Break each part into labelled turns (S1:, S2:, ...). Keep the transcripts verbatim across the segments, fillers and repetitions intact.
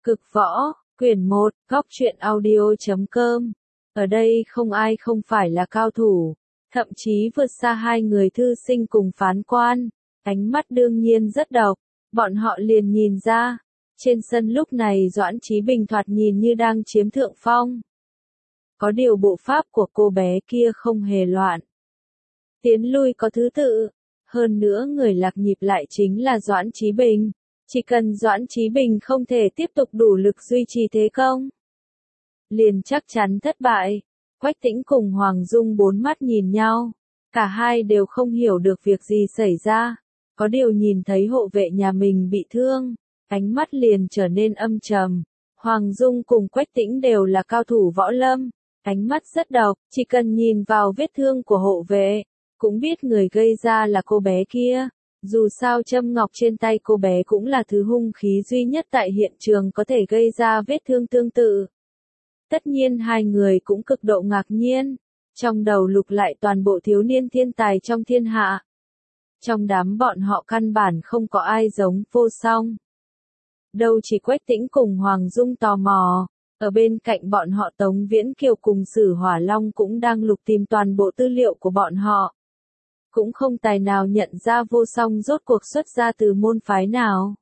S1: Cực võ, quyển một, góc truyện audio chấm com. Ở đây không ai không phải là cao thủ, thậm chí vượt xa hai người thư sinh cùng phán quan. Ánh mắt đương nhiên rất độc, bọn họ liền nhìn ra. Trên sân lúc này Doãn Chí Bình thoạt nhìn như đang chiếm thượng phong. Có điều bộ pháp của cô bé kia không hề loạn. Tiến lui có thứ tự. Hơn nữa người lạc nhịp lại chính là Doãn Chí Bình. Chỉ cần Doãn Chí Bình không thể tiếp tục đủ lực duy trì thế công, liền chắc chắn thất bại. Quách Tĩnh cùng Hoàng Dung bốn mắt nhìn nhau. Cả hai đều không hiểu được việc gì xảy ra. Có điều nhìn thấy hộ vệ nhà mình bị thương, ánh mắt liền trở nên âm trầm. Hoàng Dung cùng Quách Tĩnh đều là cao thủ võ lâm, ánh mắt rất độc, chỉ cần nhìn vào vết thương của hộ vệ, cũng biết người gây ra là cô bé kia. Dù sao châm ngọc trên tay cô bé cũng là thứ hung khí duy nhất tại hiện trường có thể gây ra vết thương tương tự. Tất nhiên hai người cũng cực độ ngạc nhiên, trong đầu lục lại toàn bộ thiếu niên thiên tài trong thiên hạ. Trong đám bọn họ căn bản không có ai giống Vô Song. Đâu chỉ Quách Tĩnh cùng Hoàng Dung tò mò, ở bên cạnh bọn họ Tống Viễn Kiều cùng Sử Hỏa Long cũng đang lục tìm toàn bộ tư liệu của bọn họ. Cũng không tài nào nhận ra Vô Song rốt cuộc xuất ra từ môn phái nào,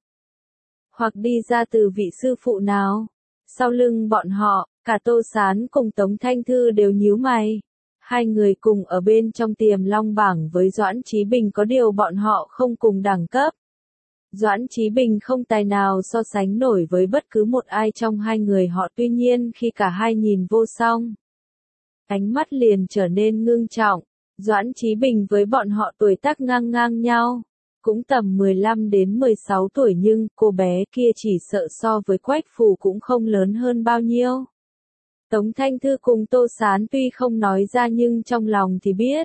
S1: hoặc đi ra từ vị sư phụ nào. Sau lưng bọn họ, cả Tô Sán cùng Tống Thanh Thư đều nhíu mày. Hai người cùng ở bên trong Tiềm Long bảng với Doãn Chí Bình, có điều bọn họ không cùng đẳng cấp. Doãn Chí Bình không tài nào so sánh nổi với bất cứ một ai trong hai người họ, tuy nhiên khi cả hai nhìn Vô Song, ánh mắt liền trở nên ngưng trọng. Doãn Chí Bình với bọn họ tuổi tác ngang ngang nhau, cũng tầm mười lăm đến mười sáu tuổi, nhưng cô bé kia chỉ sợ so với Quách Phù cũng không lớn hơn bao nhiêu. Tống Thanh Thư cùng Tô Sán tuy không nói ra nhưng trong lòng thì biết.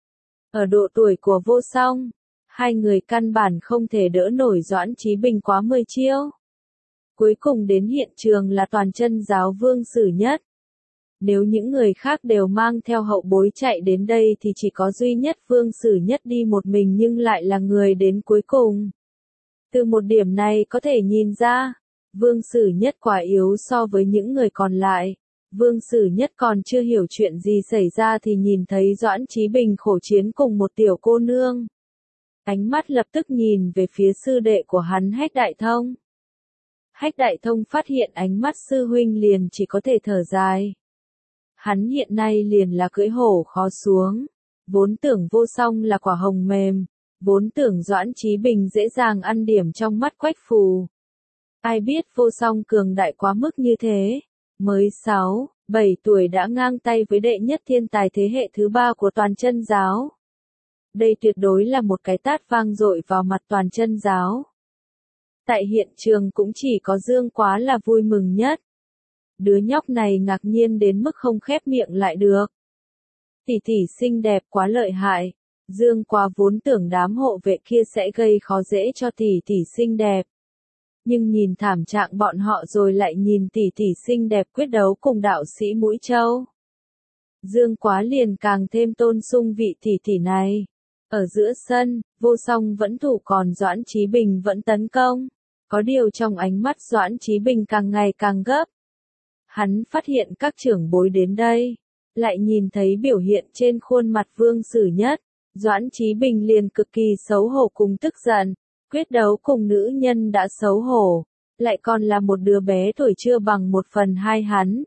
S1: Ở độ tuổi của Vô Song, hai người căn bản không thể đỡ nổi Doãn Chí Bình quá mười chiêu. Cuối cùng đến hiện trường là toàn chân giáo Vương Sử Nhất. Nếu những người khác đều mang theo hậu bối chạy đến đây thì chỉ có duy nhất Vương Sử Nhất đi một mình, nhưng lại là người đến cuối cùng. Từ một điểm này có thể nhìn ra, Vương Sử Nhất quá yếu so với những người còn lại. Vương Sử Nhất còn chưa hiểu chuyện gì xảy ra thì nhìn thấy Doãn Chí Bình khổ chiến cùng một tiểu cô nương. Ánh mắt lập tức nhìn về phía sư đệ của hắn, Hách Đại Thông. Hách Đại Thông phát hiện ánh mắt sư huynh liền chỉ có thể thở dài. Hắn hiện nay liền là cưỡi hổ khó xuống, vốn tưởng Vô Song là quả hồng mềm, vốn tưởng Doãn Chí Bình dễ dàng ăn điểm trong mắt Quách Phù. Ai biết Vô Song cường đại quá mức như thế, mới sáu, bảy tuổi đã ngang tay với đệ nhất thiên tài thế hệ thứ ba của toàn chân giáo. Đây tuyệt đối là một cái tát vang dội vào mặt toàn chân giáo. Tại hiện trường cũng chỉ có Dương Quá là vui mừng nhất. Đứa nhóc này ngạc nhiên đến mức không khép miệng lại được. Tỷ tỷ xinh đẹp quá lợi hại. Dương Quá vốn tưởng đám hộ vệ kia sẽ gây khó dễ cho tỷ tỷ xinh đẹp. Nhưng nhìn thảm trạng bọn họ rồi lại nhìn tỷ tỷ xinh đẹp quyết đấu cùng đạo sĩ Mũi Châu. Dương Quá liền càng thêm tôn sung vị tỷ tỷ này. Ở giữa sân, Vô Song vẫn thủ còn Doãn Chí Bình vẫn tấn công. Có điều trong ánh mắt Doãn Chí Bình càng ngày càng gấp. Hắn phát hiện các trưởng bối đến đây, lại nhìn thấy biểu hiện trên khuôn mặt Vương Sử Nhất. Doãn Chí Bình liền cực kỳ xấu hổ cùng tức giận. Quyết đấu cùng nữ nhân đã xấu hổ, lại còn là một đứa bé tuổi chưa bằng một phần hai hắn.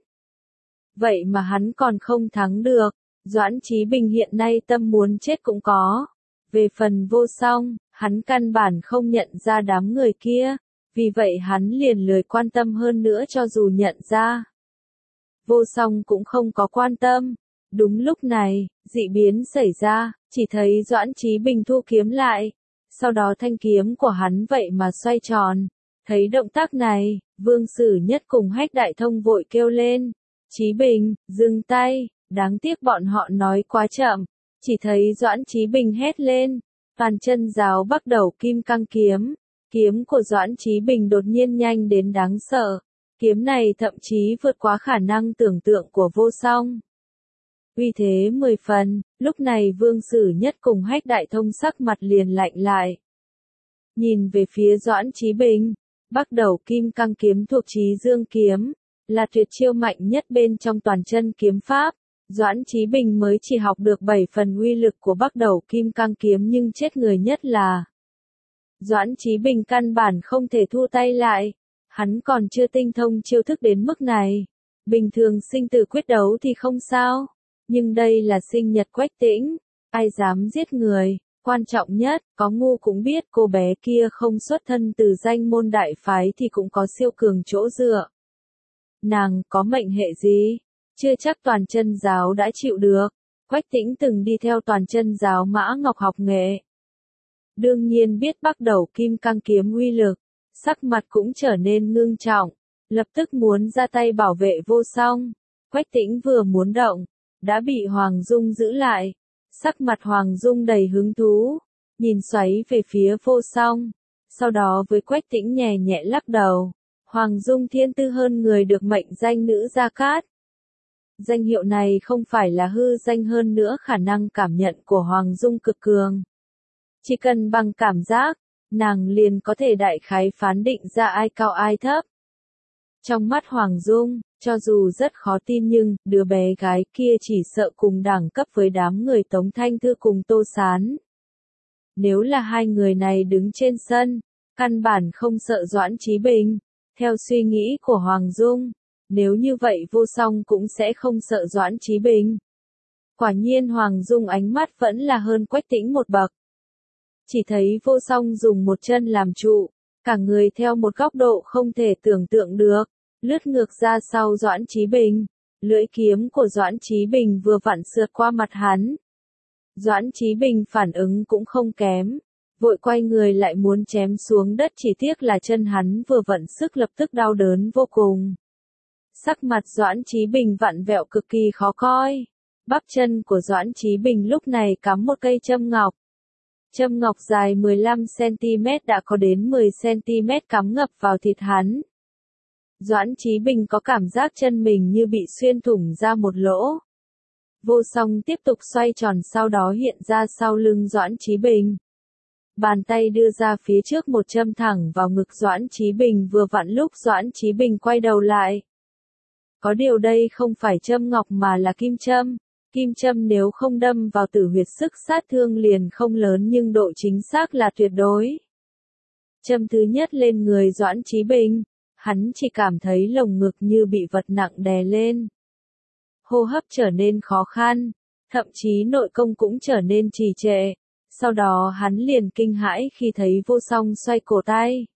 S1: Vậy mà hắn còn không thắng được. Doãn Chí Bình hiện nay tâm muốn chết cũng có. Về phần Vô Song, hắn căn bản không nhận ra đám người kia, vì vậy hắn liền lười quan tâm, hơn nữa cho dù nhận ra, Vô Song cũng không có quan tâm. Đúng lúc này, dị biến xảy ra, chỉ thấy Doãn Chí Bình thu kiếm lại, sau đó thanh kiếm của hắn vậy mà xoay tròn. Thấy động tác này, Vương Sử Nhất cùng Hách Đại Thông vội kêu lên, Chí Bình, dừng tay. Đáng tiếc bọn họ nói quá chậm, chỉ thấy Doãn Chí Bình hét lên, toàn chân giáo bắt đầu kim cang kiếm. Kiếm của Doãn Chí Bình đột nhiên nhanh đến đáng sợ. Kiếm này thậm chí vượt quá khả năng tưởng tượng của Vô Song. Uy thế mười phần, lúc này Vương Sử Nhất cùng Hách Đại Thông sắc mặt liền lạnh lại. Nhìn về phía Doãn Chí Bình, Bắc Đầu Kim Cang kiếm thuộc Chí Dương kiếm, là tuyệt chiêu mạnh nhất bên trong toàn chân kiếm pháp. Doãn Chí Bình mới chỉ học được bảy phần uy lực của Bắc Đầu Kim Cang kiếm nhưng chết người nhất là Doãn Chí Bình căn bản không thể thu tay lại. Hắn còn chưa tinh thông chiêu thức đến mức này. Bình thường sinh tử quyết đấu thì không sao. Nhưng đây là sinh nhật Quách Tĩnh. Ai dám giết người. Quan trọng nhất, có ngu cũng biết cô bé kia không xuất thân từ danh môn đại phái thì cũng có siêu cường chỗ dựa. Nàng có mệnh hệ gì? Chưa chắc toàn chân giáo đã chịu được. Quách Tĩnh từng đi theo toàn chân giáo Mã Ngọc học nghệ. Đương nhiên biết Bắc Đầu Kim Cang kiếm uy lực, sắc mặt cũng trở nên ngưng trọng, lập tức muốn ra tay bảo vệ Vô Song. Quách Tĩnh vừa muốn động, đã bị Hoàng Dung giữ lại. Sắc mặt Hoàng Dung đầy hứng thú, nhìn xoáy về phía Vô Song, sau đó với Quách Tĩnh nhẹ nhẹ lắc đầu. Hoàng Dung thiên tư hơn người được mệnh danh nữ Gia Cát. Danh hiệu này không phải là hư danh, hơn nữa khả năng cảm nhận của Hoàng Dung cực cường. Chỉ cần bằng cảm giác, nàng liền có thể đại khái phán định ra ai cao ai thấp. Trong mắt Hoàng Dung, cho dù rất khó tin nhưng, đứa bé gái kia chỉ sợ cùng đẳng cấp với đám người Tống Thanh Thư cùng Tô Sán. Nếu là hai người này đứng trên sân, căn bản không sợ Doãn Chí Bình. Theo suy nghĩ của Hoàng Dung, nếu như vậy Vô Song cũng sẽ không sợ Doãn Chí Bình. Quả nhiên Hoàng Dung ánh mắt vẫn là hơn Quách Tĩnh một bậc. Chỉ thấy Vô Song dùng một chân làm trụ, cả người theo một góc độ không thể tưởng tượng được, lướt ngược ra sau Doãn Chí Bình. Lưỡi kiếm của Doãn Chí Bình vừa vặn sượt qua mặt hắn. Doãn Chí Bình phản ứng cũng không kém, vội quay người lại muốn chém xuống đất, chỉ tiếc là chân hắn vừa vận sức lập tức đau đớn vô cùng. Sắc mặt Doãn Chí Bình vặn vẹo cực kỳ khó coi. Bắp chân của Doãn Chí Bình lúc này cắm một cây châm ngọc. Châm ngọc dài mười lăm xăng-ti-mét đã có đến mười xăng-ti-mét cắm ngập vào thịt hắn. Doãn Chí Bình có cảm giác chân mình như bị xuyên thủng ra một lỗ. Vô Song tiếp tục xoay tròn, sau đó hiện ra sau lưng Doãn Chí Bình. Bàn tay đưa ra phía trước một châm thẳng vào ngực Doãn Chí Bình, vừa vặn lúc Doãn Chí Bình quay đầu lại. Có điều đây không phải châm ngọc mà là kim châm. Kim châm nếu không đâm vào tử huyệt sức sát thương liền không lớn nhưng độ chính xác là tuyệt đối. Châm thứ nhất lên người Doãn Chí Bình, hắn chỉ cảm thấy lồng ngực như bị vật nặng đè lên. Hô hấp trở nên khó khăn, thậm chí nội công cũng trở nên trì trệ. Sau đó hắn liền kinh hãi khi thấy Vô Song xoay cổ tay.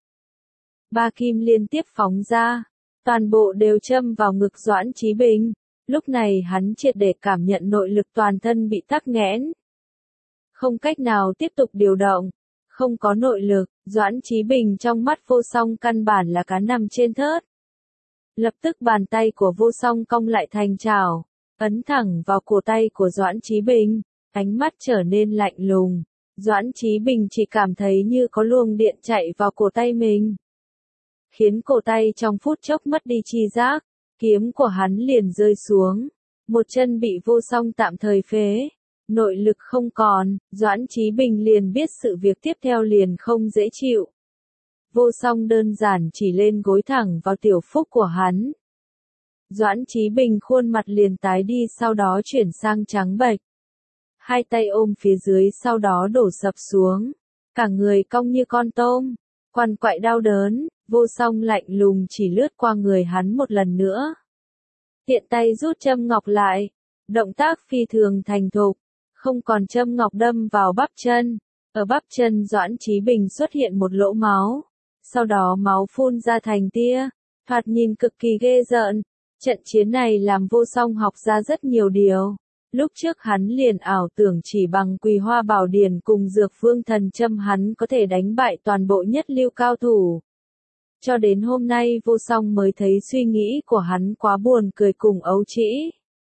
S1: Ba kim liên tiếp phóng ra, toàn bộ đều châm vào ngực Doãn Chí Bình. Lúc này hắn triệt để cảm nhận nội lực toàn thân bị tắc nghẽn. Không cách nào tiếp tục điều động. Không có nội lực, Doãn Chí Bình trong mắt Vô Song căn bản là cá nằm trên thớt. Lập tức bàn tay của Vô Song cong lại thành chảo, ấn thẳng vào cổ tay của Doãn Chí Bình. Ánh mắt trở nên lạnh lùng. Doãn Chí Bình chỉ cảm thấy như có luồng điện chạy vào cổ tay mình, khiến cổ tay trong phút chốc mất đi chi giác. Kiếm của hắn liền rơi xuống, một chân bị Vô Song tạm thời phế, nội lực không còn. Doãn Chí Bình liền biết sự việc tiếp theo liền không dễ chịu. Vô Song đơn giản chỉ lên gối thẳng vào tiểu phúc của hắn. Doãn Chí Bình khuôn mặt liền tái đi, sau đó chuyển sang trắng bệch. Hai tay ôm phía dưới, sau đó đổ sập xuống, cả người cong như con tôm, quằn quại đau đớn. Vô Song lạnh lùng chỉ lướt qua người hắn một lần nữa. Tiện tay rút châm ngọc lại, động tác phi thường thành thục, không còn châm ngọc đâm vào bắp chân. Ở bắp chân Doãn Chí Bình xuất hiện một lỗ máu, sau đó máu phun ra thành tia, thoạt nhìn cực kỳ ghê rợn. Trận chiến này làm Vô Song học ra rất nhiều điều. Lúc trước hắn liền ảo tưởng chỉ bằng Quỳ Hoa Bảo Điển cùng Dược Vương Thần Châm hắn có thể đánh bại toàn bộ nhất lưu cao thủ. Cho đến hôm nay Vô Song mới thấy suy nghĩ của hắn quá buồn cười cùng ấu trĩ.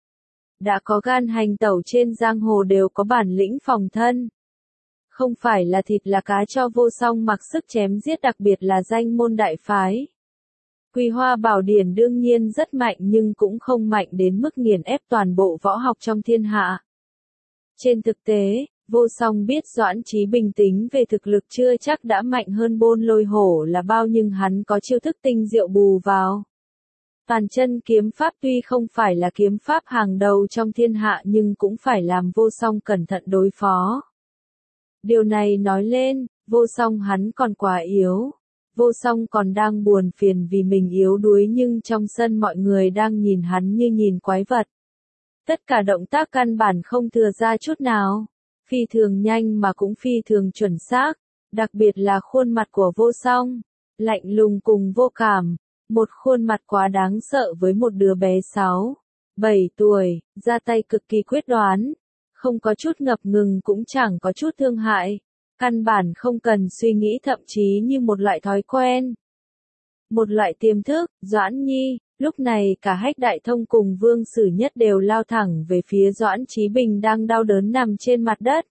S1: Đã có gan hành tẩu trên giang hồ đều có bản lĩnh phòng thân. Không phải là thịt là cá cho Vô Song mặc sức chém giết, đặc biệt là danh môn đại phái. Quỳ Hoa Bảo Điển đương nhiên rất mạnh nhưng cũng không mạnh đến mức nghiền ép toàn bộ võ học trong thiên hạ. Trên thực tế, Vô Song biết Doãn Chí Bình tính về thực lực chưa chắc đã mạnh hơn Bôn Lôi Hổ là bao, nhưng hắn có chiêu thức tinh diệu bù vào. Toàn chân kiếm pháp tuy không phải là kiếm pháp hàng đầu trong thiên hạ nhưng cũng phải làm Vô Song cẩn thận đối phó. Điều này nói lên, Vô Song hắn còn quá yếu. Vô Song còn đang buồn phiền vì mình yếu đuối, nhưng trong sân mọi người đang nhìn hắn như nhìn quái vật. Tất cả động tác căn bản không thừa ra chút nào. Phi thường nhanh mà cũng phi thường chuẩn xác. Đặc biệt là khuôn mặt của Vô Song. Lạnh lùng cùng vô cảm. Một khuôn mặt quá đáng sợ với một đứa bé sáu, bảy tuổi, ra tay cực kỳ quyết đoán. Không có chút ngập ngừng cũng chẳng có chút thương hại. Căn bản không cần suy nghĩ, thậm chí như một loại thói quen. Một loại tiềm thức. Doãn Nhi, lúc này cả Hách Đại Thông cùng Vương Sử Nhất đều lao thẳng về phía Doãn Chí Bình đang đau đớn nằm trên mặt đất.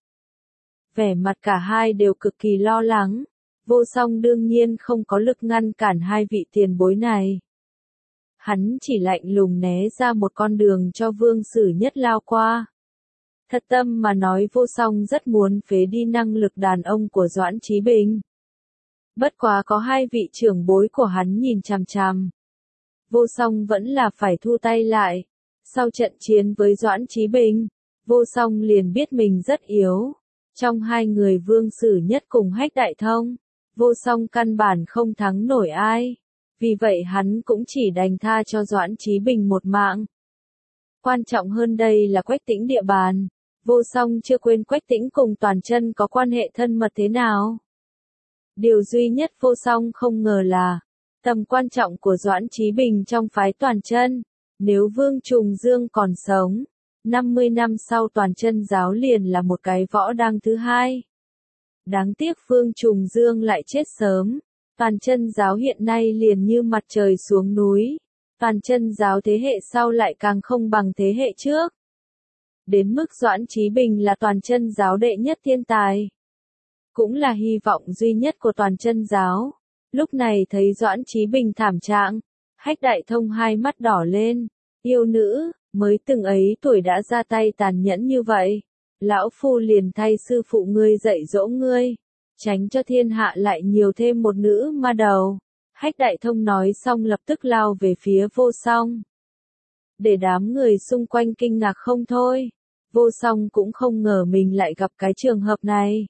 S1: Vẻ mặt cả hai đều cực kỳ lo lắng. Vô Song đương nhiên không có lực ngăn cản hai vị tiền bối này. Hắn chỉ lạnh lùng né ra một con đường cho Vương Sử Nhất lao qua. Thật tâm mà nói, Vô Song rất muốn phế đi năng lực đàn ông của Doãn Chí Bình. Bất quá có hai vị trưởng bối của hắn nhìn chằm chằm. Vô Song vẫn là phải thu tay lại. Sau trận chiến với Doãn Chí Bình, Vô Song liền biết mình rất yếu. Trong hai người Vương Sử Nhất cùng Hách Đại Thông, Vô Song căn bản không thắng nổi ai. Vì vậy hắn cũng chỉ đành tha cho Doãn Chí Bình một mạng. Quan trọng hơn đây là Quách Tĩnh địa bàn. Vô Song chưa quên Quách Tĩnh cùng Toàn Chân có quan hệ thân mật thế nào. Điều duy nhất Vô Song không ngờ là tầm quan trọng của Doãn Chí Bình trong phái Toàn Chân. Nếu Vương Trùng Dương còn sống, năm mươi năm sau Toàn Chân giáo liền là một cái võ đang thứ hai. Đáng tiếc Vương Trùng Dương lại chết sớm. Toàn Chân giáo hiện nay liền như mặt trời xuống núi. Toàn Chân giáo thế hệ sau lại càng không bằng thế hệ trước. Đến mức Doãn Chí Bình là Toàn Chân giáo đệ nhất thiên tài. Cũng là hy vọng duy nhất của Toàn Chân giáo. Lúc này thấy Doãn Chí Bình thảm trạng, Hách Đại Thông hai mắt đỏ lên. Yêu nữ, mới từng ấy tuổi đã ra tay tàn nhẫn như vậy. Lão Phu liền thay sư phụ ngươi dạy dỗ ngươi. Tránh cho thiên hạ lại nhiều thêm một nữ ma đầu. Hách Đại Thông nói xong lập tức lao về phía Vô Song. Để đám người xung quanh kinh ngạc không thôi. Vô Song cũng không ngờ mình lại gặp cái trường hợp này.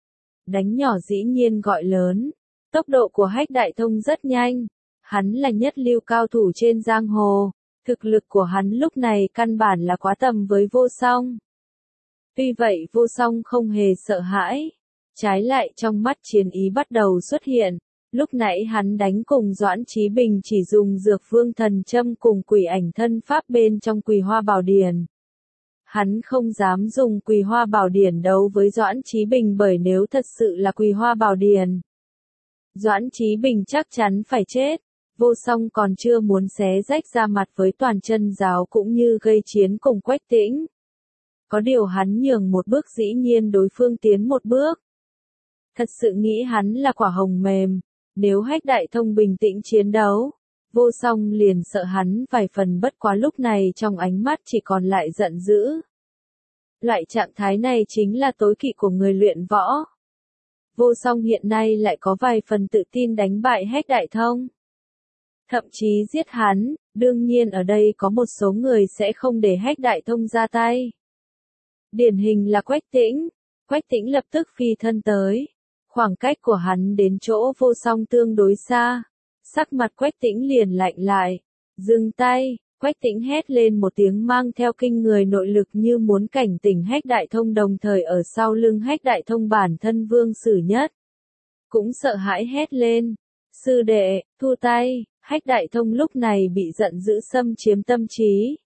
S1: Đánh nhỏ dĩ nhiên gọi lớn. Tốc độ của Hách Đại Thông rất nhanh. Hắn là nhất lưu cao thủ trên giang hồ. Thực lực của hắn lúc này căn bản là quá tầm với Vô Song. Tuy vậy Vô Song không hề sợ hãi. Trái lại trong mắt chiến ý bắt đầu xuất hiện. Lúc nãy hắn đánh cùng Doãn Chí Bình chỉ dùng dược vương thần châm cùng quỷ ảnh thân pháp bên trong Quỳ Hoa Bảo Điển. Hắn không dám dùng Quỳ Hoa Bảo Điển đấu với Doãn Chí Bình, bởi nếu thật sự là Quỳ Hoa Bảo Điển, Doãn Chí Bình chắc chắn phải chết. Vô Song còn chưa muốn xé rách ra mặt với Toàn Chân giáo cũng như gây chiến cùng Quách Tĩnh. Có điều hắn nhường một bước dĩ nhiên đối phương tiến một bước. Thật sự nghĩ hắn là quả hồng mềm. Nếu Hách Đại Thông bình tĩnh chiến đấu, Vô Song liền sợ hắn vài phần, bất quá lúc này trong ánh mắt chỉ còn lại giận dữ. Loại trạng thái này chính là tối kỵ của người luyện võ. Vô Song hiện nay lại có vài phần tự tin đánh bại Hách Đại Thông. Thậm chí giết hắn, đương nhiên ở đây có một số người sẽ không để Hách Đại Thông ra tay. Điển hình là Quách Tĩnh. Quách Tĩnh lập tức phi thân tới. Khoảng cách của hắn đến chỗ Vô Song tương đối xa. Sắc mặt Quách Tĩnh liền lạnh lại. Dừng tay, Quách Tĩnh hét lên một tiếng mang theo kinh người nội lực như muốn cảnh tỉnh Hách Đại Thông, đồng thời ở sau lưng Hách Đại Thông bản thân Vương Sử Nhất cũng sợ hãi hét lên. Sư đệ, thu tay. Hách Đại Thông lúc này bị giận dữ xâm chiếm tâm trí.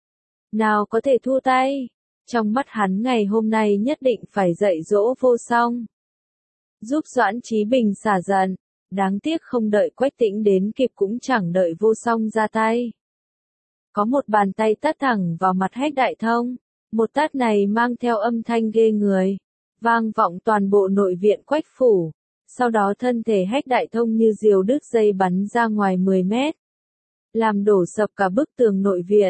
S1: Nào có thể thu tay. Trong mắt hắn ngày hôm nay nhất định phải dạy dỗ Vô Song. Giúp Doãn Chí Bình xả giận. Đáng tiếc không đợi Quách Tĩnh đến kịp cũng chẳng đợi Vô Song ra tay. Có một bàn tay tát thẳng vào mặt Hách Đại Thông. Một tát này mang theo âm thanh ghê người. Vang vọng toàn bộ nội viện Quách phủ. Sau đó thân thể Hách Đại Thông như diều đứt dây bắn ra ngoài mười mét. Làm đổ sập cả bức tường nội viện.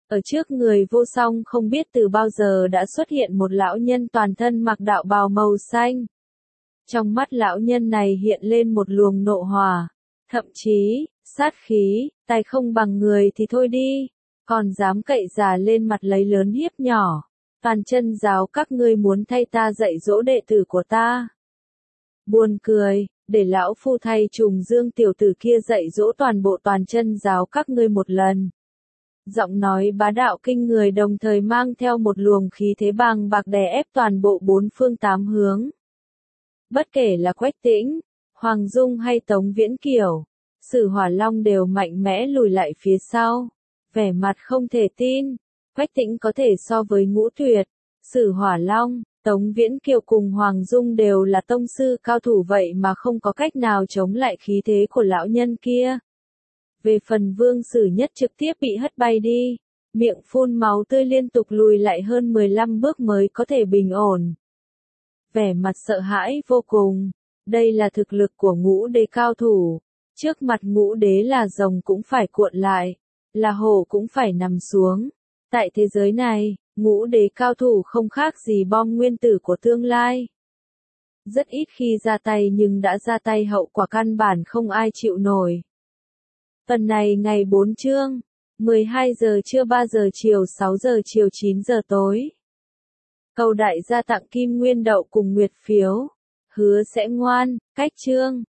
S1: Ở trước người vô song không biết từ bao giờ đã xuất hiện một lão nhân toàn thân mặc đạo bào màu xanh. Trong mắt lão nhân này hiện lên một luồng nộ hỏa, thậm chí, sát khí, tay không bằng người thì thôi đi, còn dám cậy già lên mặt lấy lớn hiếp nhỏ. Toàn chân giáo các ngươi muốn thay ta dạy dỗ đệ tử của ta. Buồn cười, để lão phu thay Trùng Dương tiểu tử kia dạy dỗ toàn bộ toàn chân giáo các ngươi một lần. Giọng nói bá đạo kinh người đồng thời mang theo một luồng khí thế bàng bạc đè ép toàn bộ bốn phương tám hướng. Bất kể là Quách Tĩnh, Hoàng Dung hay Tống Viễn Kiều, Sử Hỏa Long đều mạnh mẽ lùi lại phía sau, vẻ mặt không thể tin. Quách Tĩnh có thể so với Ngũ Tuyệt, Sử Hỏa Long, Tống Viễn Kiều cùng Hoàng Dung đều là tông sư cao thủ vậy mà không có cách nào chống lại khí thế của lão nhân kia. Về phần Vương Sử Nhất trực tiếp bị hất bay đi, miệng phun máu tươi liên tục lùi lại hơn mười lăm bước mới có thể bình ổn. Vẻ mặt sợ hãi vô cùng, đây là thực lực của Ngũ Đế cao thủ, trước mặt Ngũ Đế là rồng cũng phải cuộn lại, là hổ cũng phải nằm xuống. Tại thế giới này, Ngũ Đế cao thủ không khác gì bom nguyên tử của tương lai. Rất ít khi ra tay nhưng đã ra tay hậu quả căn bản không ai chịu nổi. Phần này ngày bốn chương, mười hai giờ trưa ba giờ chiều sáu giờ chiều chín giờ tối. Cầu đại gia tặng kim nguyên đậu cùng nguyệt phiếu, hứa sẽ ngoan, cách chương.